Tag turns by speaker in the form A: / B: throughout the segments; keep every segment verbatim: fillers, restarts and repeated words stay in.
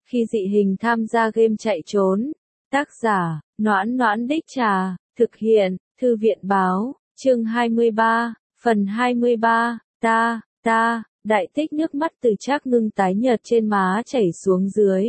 A: Khi dị hình tham gia game chạy trốn. Tác giả, Noãn Noãn Đích Trà, thực hiện, Thư viện Báo, chương hai mươi ba, phần hai mươi ba, ta, ta, đại tích nước mắt từ Trác Ngưng tái nhợt trên má chảy xuống dưới.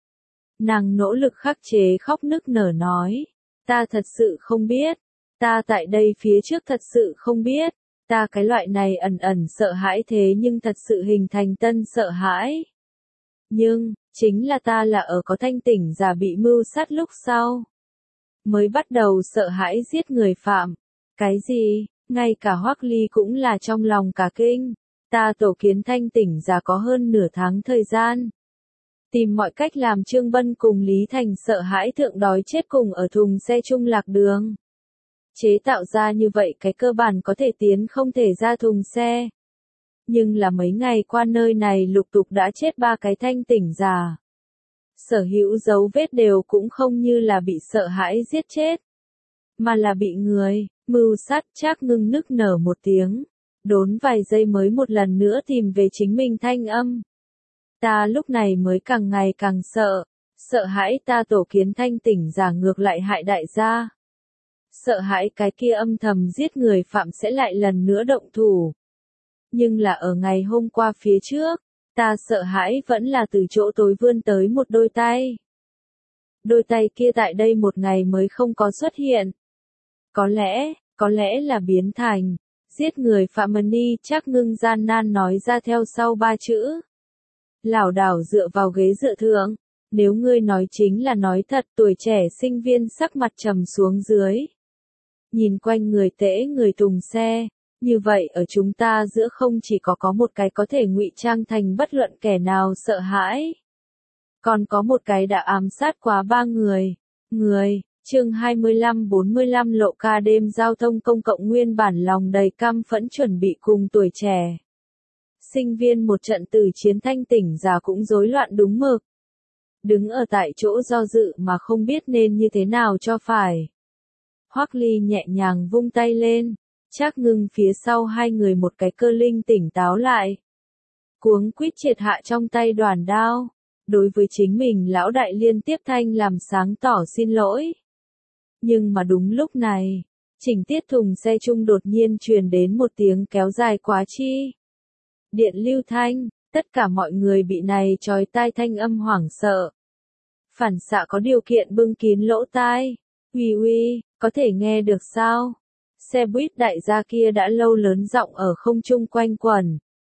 A: Nàng nỗ lực khắc chế khóc nức nở nói, ta thật sự không biết, ta tại đây phía trước thật sự không biết, ta cái loại này ẩn ẩn sợ hãi thế nhưng thật sự hình thành tân sợ hãi. Nhưng, chính là ta là ở có thanh tỉnh giả bị mưu sát lúc sau. Mới bắt đầu sợ hãi giết người phạm. Cái gì, ngay cả Hoắc Ly cũng là trong lòng cả kinh. Ta tổ kiến thanh tỉnh giả có hơn nửa tháng thời gian. Tìm mọi cách làm Trương Bân cùng Lý Thành sợ hãi thượng đói chết cùng ở thùng xe chung lạc đường. Chế tạo ra như vậy cái cơ bản có thể tiến không thể ra thùng xe. Nhưng là mấy ngày qua nơi này lục tục đã chết ba cái thanh tỉnh giả. Sở hữu dấu vết đều cũng không như là bị sợ hãi giết chết. Mà là bị người, mưu sát. Trác Ngưng nức nở một tiếng. Đốn vài giây mới một lần nữa tìm về chính mình thanh âm. Ta lúc này mới càng ngày càng sợ. Sợ hãi ta tổ kiến thanh tỉnh giả ngược lại hại đại gia. Sợ hãi cái kia âm thầm giết người phạm sẽ lại lần nữa động thủ. Nhưng là ở ngày hôm qua phía trước, ta sợ hãi vẫn là từ chỗ tối vươn tới một đôi tay. Đôi tay kia tại đây một ngày mới không có xuất hiện. Có lẽ, có lẽ là biến thành, giết người phạm Mani. Trác Ngưng gian nan nói ra theo sau ba chữ. Lảo đảo dựa vào ghế dựa thượng, nếu ngươi nói chính là nói thật. Tuổi trẻ sinh viên sắc mặt trầm xuống dưới. Nhìn quanh người tễ người tùng xe. Như vậy ở chúng ta giữa không chỉ có có một cái có thể ngụy trang thành bất luận kẻ nào sợ hãi. Còn có một cái đã ám sát quá ba người. Người, chương hai mươi lăm bốn mươi lăm lộ ca đêm giao thông công cộng nguyên bản lòng đầy căm phẫn chuẩn bị cùng tuổi trẻ. Sinh viên một trận tử chiến thanh tỉnh giả cũng rối loạn đúng mực. Đứng ở tại chỗ do dự mà không biết nên như thế nào cho phải. Hoắc Ly nhẹ nhàng vung tay lên. Trác Ngưng phía sau hai người một cái cơ linh tỉnh táo lại. Cuống quýt triệt hạ trong tay đoàn đao. Đối với chính mình lão đại liên tiếp thanh làm sáng tỏ xin lỗi. Nhưng mà đúng lúc này, chỉnh tiết thùng xe chung đột nhiên truyền đến một tiếng kéo dài quá chi. Điện lưu thanh, tất cả mọi người bị này chói tai thanh âm hoảng sợ. Phản xạ có điều kiện bưng kín lỗ tai. Uy uy, có thể nghe được sao? Xe buýt đại gia kia đã lâu lớn giọng ở không trung quanh quẩn.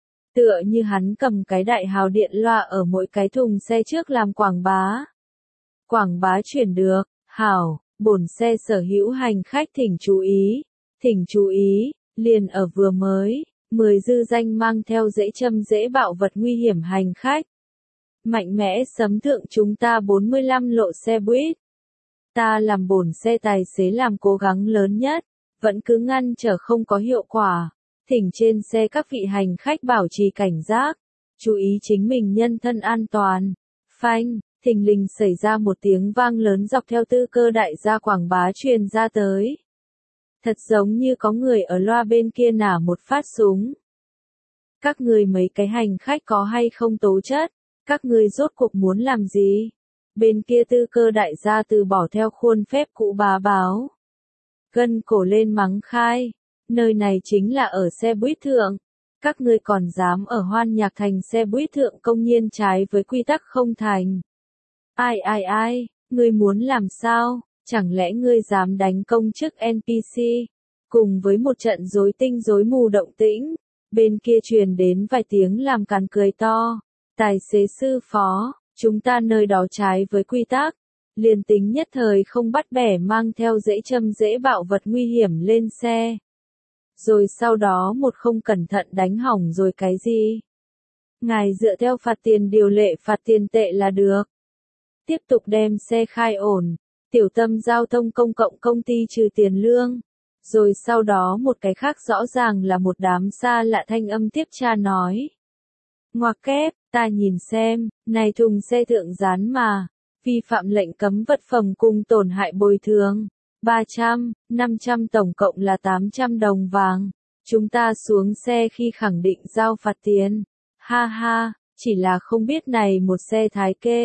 A: Tựa như hắn cầm cái đại hào điện loa ở mỗi cái thùng xe trước làm quảng bá. Quảng bá chuyển được, hảo, bổn xe sở hữu hành khách thỉnh chú ý, thỉnh chú ý, liền ở vừa mới, mười dư danh mang theo dễ châm dễ bạo vật nguy hiểm hành khách. Mạnh mẽ sấm thượng chúng ta bốn mươi lăm lộ xe buýt. Ta làm bổn xe tài xế làm cố gắng lớn nhất. Vẫn cứ ngăn trở không có hiệu quả. Thỉnh trên xe các vị hành khách bảo trì cảnh giác. Chú ý chính mình nhân thân an toàn. Phanh, thình lình xảy ra một tiếng vang lớn dọc theo tư cơ đại gia quảng bá truyền ra tới. Thật giống như có người ở loa bên kia nả một phát súng. Các người mấy cái hành khách có hay không tố chất? Các người rốt cuộc muốn làm gì? Bên kia tư cơ đại gia từ bỏ theo khuôn phép cũ bá báo. Gân cổ lên mắng khai, nơi này chính là ở xe buýt thượng, các ngươi còn dám ở Hoan Nhạc Thành xe buýt thượng công nhiên trái với quy tắc không thành. Ai ai ai, ngươi muốn làm sao, chẳng lẽ ngươi dám đánh công chức en pê xê, cùng với một trận rối tinh rối mù động tĩnh, bên kia truyền đến vài tiếng làm càn cười to, tài xế sư phó, chúng ta nơi đó trái với quy tắc. Liền tính nhất thời không bắt bẻ mang theo dễ châm dễ bạo vật nguy hiểm lên xe. Rồi sau đó một không cẩn thận đánh hỏng rồi cái gì? Ngài dựa theo phạt tiền điều lệ phạt tiền tệ là được. Tiếp tục đem xe khai ổn. Tiểu Tâm giao thông công cộng công ty trừ tiền lương. Rồi sau đó một cái khác rõ ràng là một đám xa lạ thanh âm tiếp tra nói. Ngoặc kép, ta nhìn xem, này thùng xe thượng dán mà. Vi phạm lệnh cấm vật phẩm cùng tổn hại bồi thường. ba trăm, năm trăm tổng cộng là tám trăm đồng vàng. Chúng ta xuống xe khi khẳng định giao phạt tiền. Ha ha, chỉ là không biết này một xe thái kê.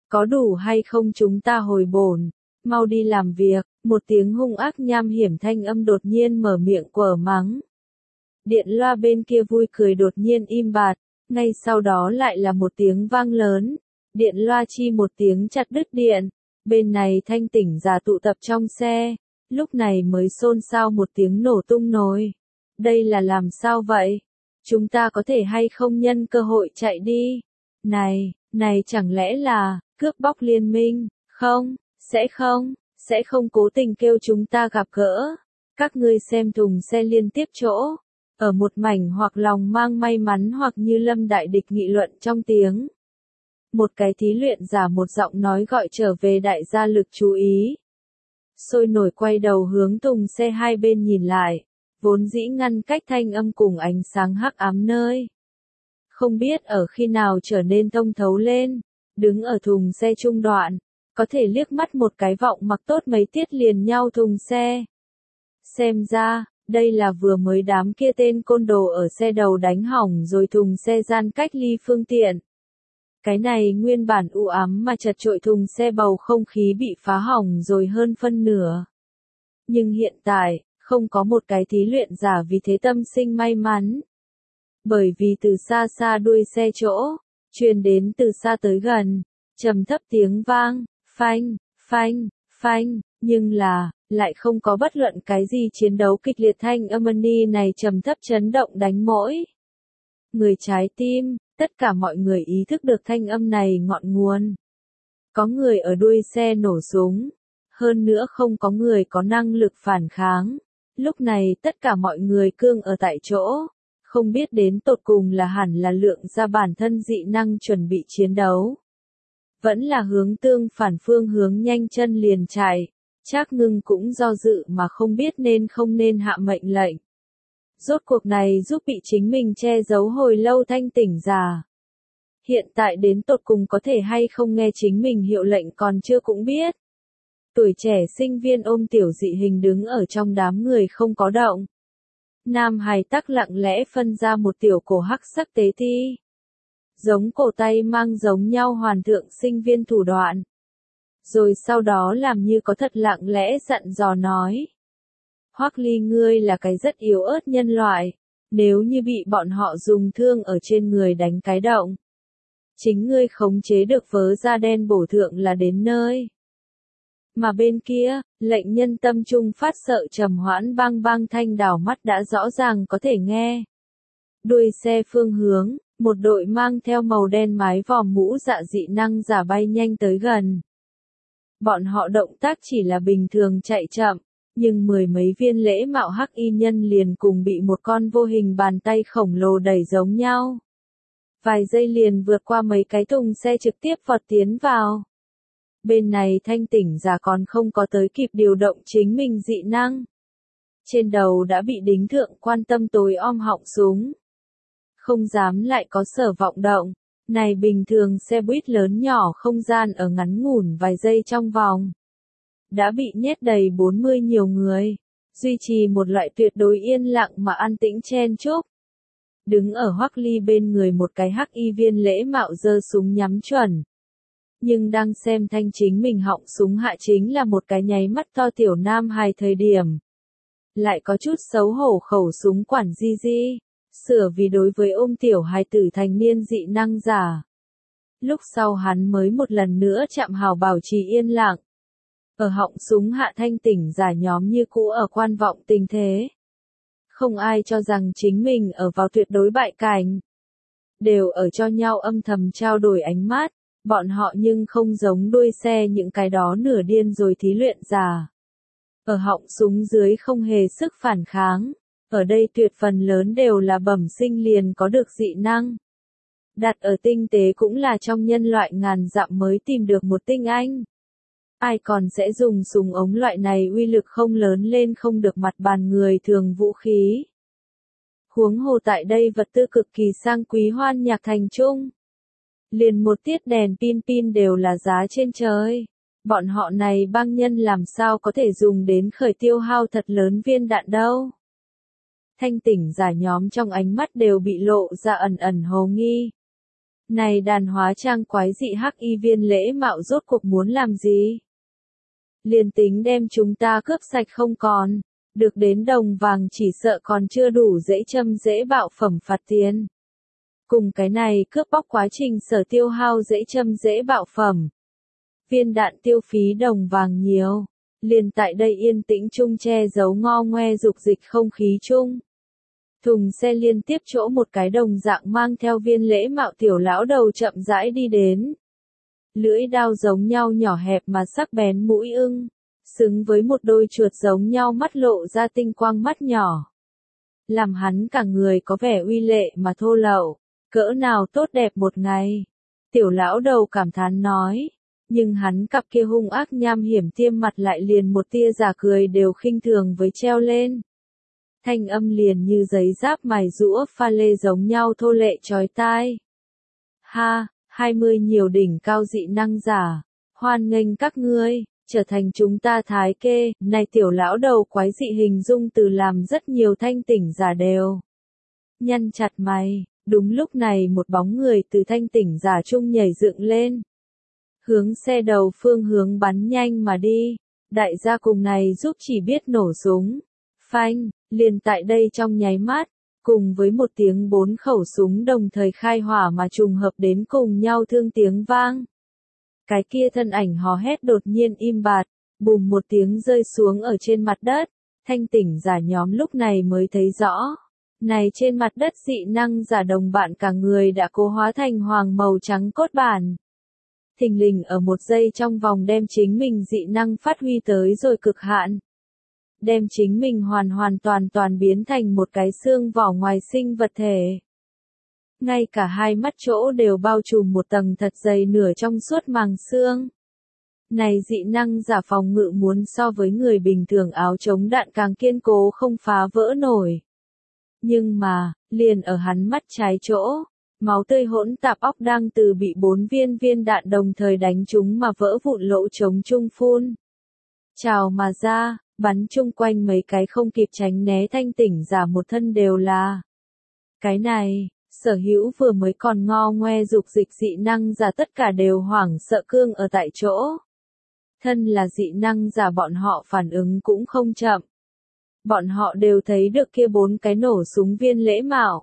A: Có đủ hay không chúng ta hồi bổn, mau đi làm việc, một tiếng hung ác nham hiểm thanh âm đột nhiên mở miệng quở mắng. Điện loa bên kia vui cười đột nhiên im bặt, ngay sau đó lại là một tiếng vang lớn, điện loa chi một tiếng chặt đứt điện, bên này thanh tỉnh giả tụ tập trong xe, lúc này mới xôn xao một tiếng nổ tung nồi. Đây là làm sao vậy? Chúng ta có thể hay không nhân cơ hội chạy đi? Này, này chẳng lẽ là, cướp bóc liên minh, không, sẽ không, sẽ không cố tình kêu chúng ta gặp gỡ. Các ngươi xem thùng xe liên tiếp chỗ, ở một mảnh hoặc lòng mang may mắn hoặc như lâm đại địch nghị luận trong tiếng. Một cái thí luyện giả một giọng nói gọi trở về đại gia lực chú ý. Sôi nổi quay đầu hướng thùng xe hai bên nhìn lại, vốn dĩ ngăn cách thanh âm cùng ánh sáng hắc ám nơi. Không biết ở khi nào trở nên thông thấu lên, đứng ở thùng xe trung đoạn, có thể liếc mắt một cái vọng mặc tốt mấy tiết liền nhau thùng xe. Xem ra, đây là vừa mới đám kia tên côn đồ ở xe đầu đánh hỏng rồi thùng xe gian cách ly phương tiện. Cái này nguyên bản u ám mà chật trội thùng xe bầu không khí bị phá hỏng rồi hơn phân nửa. Nhưng hiện tại, không có một cái thí luyện giả vì thế tâm sinh may mắn. Bởi vì từ xa xa đuôi xe chỗ, truyền đến từ xa tới gần, trầm thấp tiếng vang, phanh, phanh, phanh, nhưng là, lại không có bất luận cái gì chiến đấu kịch liệt thanh âm này trầm thấp chấn động đánh mỗi. Người trái tim, tất cả mọi người ý thức được thanh âm này ngọn nguồn. Có người ở đuôi xe nổ súng, hơn nữa không có người có năng lực phản kháng. Lúc này tất cả mọi người cương ở tại chỗ, không biết đến tột cùng là hẳn là lượng ra bản thân dị năng chuẩn bị chiến đấu. Vẫn là hướng tương phản phương hướng nhanh chân liền chạy, Trác Ngưng cũng do dự mà không biết nên không nên hạ mệnh lệnh. Rốt cuộc này giúp bị chính mình che giấu hồi lâu thanh tỉnh giả. Hiện tại đến tột cùng có thể hay không nghe chính mình hiệu lệnh còn chưa cũng biết. Tuổi trẻ sinh viên ôm tiểu dị hình đứng ở trong đám người không có động. Nam hài tắc lặng lẽ phân ra một tiểu cổ hắc sắc tế thi. Giống cổ tay mang giống nhau hoàn thượng sinh viên thủ đoạn. Rồi sau đó làm như có thật lặng lẽ dặn dò nói. Hoắc Ly ngươi là cái rất yếu ớt nhân loại, nếu như bị bọn họ dùng thương ở trên người đánh cái động. Chính ngươi khống chế được vớ da đen bổ thượng là đến nơi. Mà bên kia, lệnh nhân tâm trung phát sợ trầm hoãn bang bang thanh đảo mắt đã rõ ràng có thể nghe. Đuôi xe phương hướng, một đội mang theo màu đen mái vòm mũ dạ dị năng giả bay nhanh tới gần. Bọn họ động tác chỉ là bình thường chạy chậm, nhưng mười mấy viên lễ mạo hắc y nhân liền cùng bị một con vô hình bàn tay khổng lồ đẩy giống nhau. Vài giây liền vượt qua mấy cái thùng xe trực tiếp vọt tiến vào. Bên này thanh tỉnh giả còn không có tới kịp điều động chính mình dị năng. Trên đầu đã bị đính thượng quan tâm tối om họng súng. Không dám lại có sở vọng động. Này bình thường xe buýt lớn nhỏ không gian ở ngắn ngủn vài giây trong vòng. Đã bị nhét đầy bốn mươi nhiều người. Duy trì một loại tuyệt đối yên lặng mà an tĩnh chen chúc. Đứng ở Hoắc Ly bên người một cái hắc y viên lễ mạo giơ súng nhắm chuẩn. Nhưng đang xem thanh chính mình họng súng hạ chính là một cái nháy mắt to tiểu nam hài thời điểm. Lại có chút xấu hổ khẩu súng quản di di, sửa vì đối với ôm tiểu hài tử thành niên dị năng giả. Lúc sau hắn mới một lần nữa chạm hào bảo trì yên lặng. Ở họng súng hạ thanh tỉnh giả nhóm như cũ ở quan vọng tình thế. Không ai cho rằng chính mình ở vào tuyệt đối bại cảnh. Đều ở cho nhau âm thầm trao đổi ánh mắt. Bọn họ nhưng không giống đuôi xe những cái đó nửa điên rồi thí luyện giả. Ở họng súng dưới không hề sức phản kháng. Ở đây tuyệt phần lớn đều là bẩm sinh liền có được dị năng. Đặt ở tinh tế cũng là trong nhân loại ngàn dặm mới tìm được một tinh anh. Ai còn sẽ dùng súng ống loại này uy lực không lớn lên không được mặt bàn người thường vũ khí. Huống hồ tại đây vật tư cực kỳ sang quý hoan nhạc thành trung. Liền một tiết đèn pin pin đều là giá trên trời. Bọn họ này băng nhân làm sao có thể dùng đến khởi tiêu hao thật lớn viên đạn đâu. Thanh tỉnh giả nhóm trong ánh mắt đều bị lộ ra ẩn ẩn hồ nghi. Này đàn hóa trang quái dị hắc y viên lễ mạo rốt cuộc muốn làm gì? Liền tính đem chúng ta cướp sạch không còn, được đến đồng vàng chỉ sợ còn chưa đủ dễ châm dễ bạo phẩm phạt tiền. Cùng cái này cướp bóc quá trình sở tiêu hao dễ châm dễ bạo phẩm. Viên đạn tiêu phí đồng vàng nhiều, liền tại đây yên tĩnh chung che giấu ngo ngoe dục dịch không khí chung. Thùng xe liên tiếp chỗ một cái đồng dạng mang theo viên lễ mạo tiểu lão đầu chậm rãi đi đến. Lưỡi đao giống nhau nhỏ hẹp mà sắc bén mũi ưng, xứng với một đôi chuột giống nhau mắt lộ ra tinh quang mắt nhỏ. Làm hắn cả người có vẻ uy lệ mà thô lậu, cỡ nào tốt đẹp một ngày. Tiểu lão đầu cảm thán nói, nhưng hắn cặp kia hung ác nham hiểm tiêm mặt lại liền một tia giả cười đều khinh thường với treo lên. Thanh âm liền như giấy giáp mài rũa pha lê giống nhau thô lệ chói tai. Ha, hai mươi nhiều đỉnh cao dị năng giả, hoan nghênh các ngươi, trở thành chúng ta thái kê, này tiểu lão đầu quái dị hình dung từ làm rất nhiều thanh tỉnh giả đều. Nhăn chặt mày, đúng lúc này một bóng người từ thanh tỉnh giả trung nhảy dựng lên. Hướng xe đầu phương hướng bắn nhanh mà đi, đại gia cùng này giúp chỉ biết nổ súng. Phanh, liền tại đây trong nháy mắt, cùng với một tiếng bốn khẩu súng đồng thời khai hỏa mà trùng hợp đến cùng nhau thương tiếng vang. Cái kia thân ảnh hò hét đột nhiên im bặt, bùm một tiếng rơi xuống ở trên mặt đất, thanh tỉnh giả nhóm lúc này mới thấy rõ. Này trên mặt đất dị năng giả đồng bạn cả người đã cố hóa thành hoàng màu trắng cốt bản. Thình lình ở một giây trong vòng đem chính mình dị năng phát huy tới rồi cực hạn. Đem chính mình hoàn hoàn toàn toàn biến thành một cái xương vỏ ngoài sinh vật thể. Ngay cả hai mắt chỗ đều bao trùm một tầng thật dày nửa trong suốt màng xương. Này dị năng giả phòng ngự muốn so với người bình thường áo chống đạn càng kiên cố không phá vỡ nổi. Nhưng mà, liền ở hắn mắt trái chỗ, máu tươi hỗn tạp óc đang từ bị bốn viên viên đạn đồng thời đánh trúng mà vỡ vụn lỗ trống trung phun. Trào mà ra, bắn chung quanh mấy cái không kịp tránh né thanh tỉnh giả một thân đều là. Cái này, sở hữu vừa mới còn ngo ngoe dục dịch dị năng giả tất cả đều hoảng sợ cương ở tại chỗ. Thân là dị năng giả bọn họ phản ứng cũng không chậm. Bọn họ đều thấy được kia bốn cái nổ súng viên lễ mạo.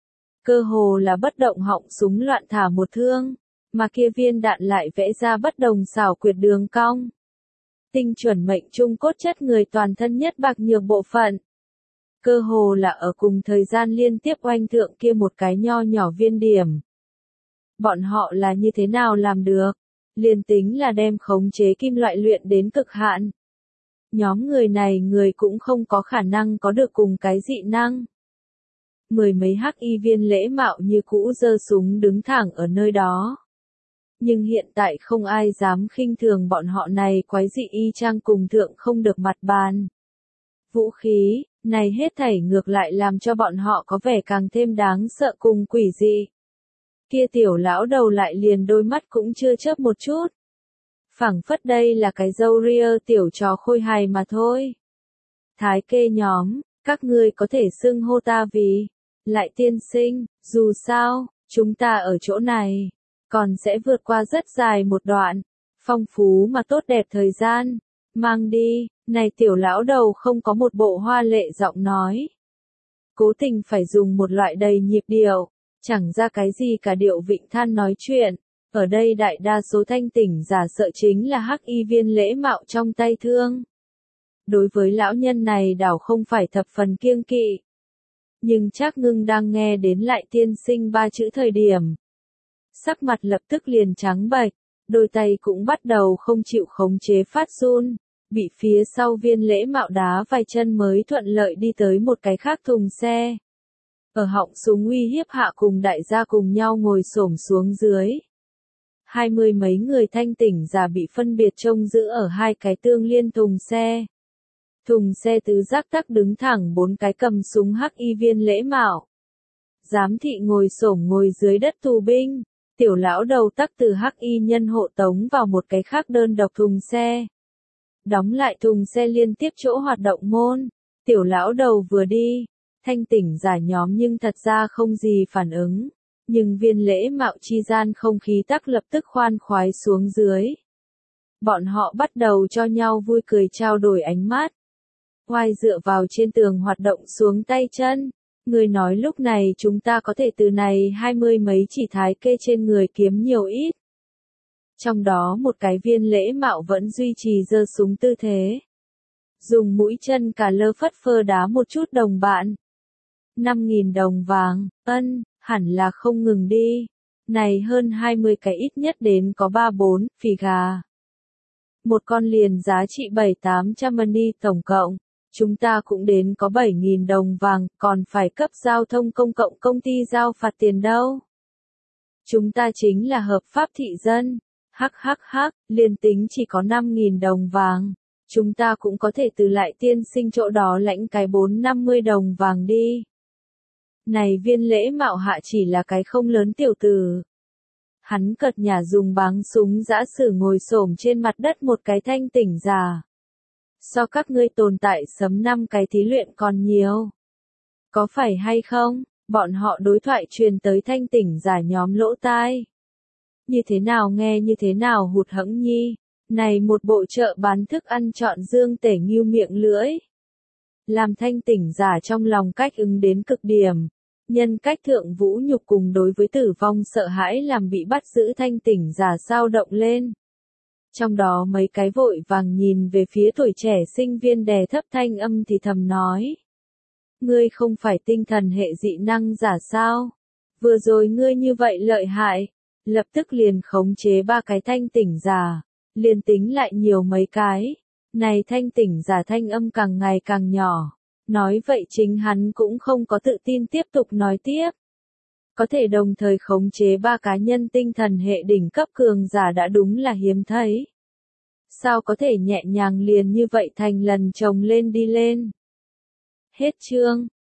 A: Cơ hồ là bất động họng súng loạn thả một thương, mà kia viên đạn lại vẽ ra bất đồng xảo quyệt đường cong. Tinh chuẩn mệnh trung cốt chất người toàn thân nhất bạc nhược bộ phận. Cơ hồ là ở cùng thời gian liên tiếp oanh thượng kia một cái nho nhỏ viên điểm. Bọn họ là như thế nào làm được? Liền tính là đem khống chế kim loại luyện đến cực hạn. Nhóm người này người cũng không có khả năng có được cùng cái dị năng. Mười mấy hắc y viên lễ mạo như cũ giơ súng đứng thẳng ở nơi đó. Nhưng hiện tại không ai dám khinh thường bọn họ này quái dị y chang cùng thượng không được mặt bàn. Vũ khí, này hết thảy ngược lại làm cho bọn họ có vẻ càng thêm đáng sợ cùng quỷ dị. Kia tiểu lão đầu lại liền đôi mắt cũng chưa chớp một chút. Phảng phất đây là cái dâu ria tiểu trò khôi hài mà thôi. Thái kê nhóm, các ngươi có thể xưng hô ta vì lại tiên sinh, dù sao, chúng ta ở chỗ này, còn sẽ vượt qua rất dài một đoạn, phong phú mà tốt đẹp thời gian, mang đi, này tiểu lão đầu không có một bộ hoa lệ giọng nói. Cố tình phải dùng một loại đầy nhịp điệu, chẳng ra cái gì cả điệu vịnh than nói chuyện, ở đây đại đa số thanh tỉnh giả sợ chính là hắc y viên lễ mạo trong tay thương. Đối với lão nhân này đảo không phải thập phần kiêng kỵ. Nhưng Trác Ngưng đang nghe đến lại tiên sinh ba chữ thời điểm. Sắc mặt lập tức liền trắng bệch, đôi tay cũng bắt đầu không chịu khống chế phát run, bị phía sau viên lễ mạo đá vài chân mới thuận lợi đi tới một cái khác thùng xe. Ở họng súng uy hiếp hạ cùng đại gia cùng nhau ngồi xổm xuống dưới. Hai mươi mấy người thanh tỉnh giả bị phân biệt trông giữ ở hai cái tương liên thùng xe. Thùng xe tứ giác tắc đứng thẳng bốn cái cầm súng hắc y viên lễ mạo. Giám thị ngồi xổm ngồi dưới đất tù binh, tiểu lão đầu tắc từ hắc y nhân hộ tống vào một cái khác đơn độc thùng xe. Đóng lại thùng xe liên tiếp chỗ hoạt động môn, tiểu lão đầu vừa đi, thanh tỉnh giả nhóm nhưng thật ra không gì phản ứng. Nhưng Viên Lễ Mạo chi gian không khí tắc lập tức khoan khoái xuống dưới. Bọn họ bắt đầu cho nhau vui cười trao đổi ánh mắt. Oai dựa vào trên tường hoạt động xuống tay chân. Người nói lúc này chúng ta có thể từ này hai mươi mấy chỉ thái kê trên người kiếm nhiều ít. Trong đó một cái Viên Lễ Mạo vẫn duy trì giơ súng tư thế. Dùng mũi chân cả lơ phất phơ đá một chút đồng bạn. năm nghìn đồng vàng, ân, hẳn là không ngừng đi. Này hơn hai mươi cái ít nhất đến có ba bốn, phì gà. Một con liền giá trị bảy tám trăm money tổng cộng. Chúng ta cũng đến có bảy nghìn đồng vàng, còn phải cấp giao thông công cộng công ty giao phạt tiền đâu. Chúng ta chính là hợp pháp thị dân. Hắc hắc hắc, liền tính chỉ có năm nghìn đồng vàng. Chúng ta cũng có thể từ lại tiên sinh chỗ đó lãnh cái bốn năm mươi đồng vàng đi. Này Viên Lễ Mạo hạ chỉ là cái không lớn tiểu tử. Hắn cợt nhả dùng báng súng giã sử ngồi xổm trên mặt đất một cái thanh tỉnh giả. So các ngươi tồn tại sấm năm cái thí luyện còn nhiều. Có phải hay không? Bọn họ đối thoại truyền tới thanh tỉnh giả nhóm lỗ tai. Như thế nào nghe như thế nào hụt hẫng nhi. Này một bộ chợ bán thức ăn chọn dương tể nghiêu miệng lưỡi. Làm thanh tỉnh giả trong lòng cách ứng đến cực điểm. Nhân cách thượng vũ nhục cùng đối với tử vong sợ hãi làm bị bắt giữ thanh tỉnh giả sao động lên. Trong đó mấy cái vội vàng nhìn về phía tuổi trẻ sinh viên đè thấp thanh âm thì thầm nói. Ngươi không phải tinh thần hệ dị năng giả sao? Vừa rồi ngươi như vậy lợi hại. Lập tức liền khống chế ba cái thanh tỉnh giả. Liền tính lại nhiều mấy cái. Này thanh tỉnh giả thanh âm càng ngày càng nhỏ. Nói vậy chính hắn cũng không có tự tin tiếp tục nói tiếp. Có thể đồng thời khống chế ba cá nhân tinh thần hệ đỉnh cấp cường giả đã đúng là hiếm thấy. Sao có thể nhẹ nhàng liền như vậy thành lần chồng lên đi lên. Hết chương.